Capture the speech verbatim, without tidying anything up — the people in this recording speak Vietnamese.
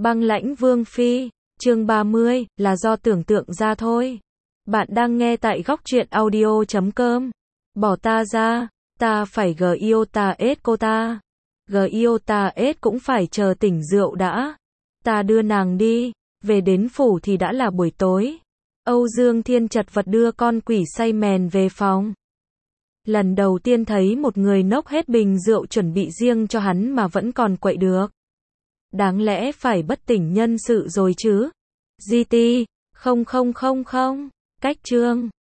Băng lãnh vương phi, chương ba mươi, là do tưởng tượng ra thôi. Bạn đang nghe tại góc truyện audio chấm com. Bỏ ta ra, ta phải gờ yêu ta ết cô ta. Gờ yêu ta ết cũng phải chờ tỉnh rượu đã. Ta đưa nàng đi, về đến phủ thì đã là buổi tối. Âu Dương Thiên chật vật đưa con quỷ say mèn về phòng. Lần đầu tiên thấy một người nốc hết bình rượu chuẩn bị riêng cho hắn mà vẫn còn quậy được. Đáng lẽ phải bất tỉnh nhân sự rồi chứ. giê tê, không không không không, cách chương.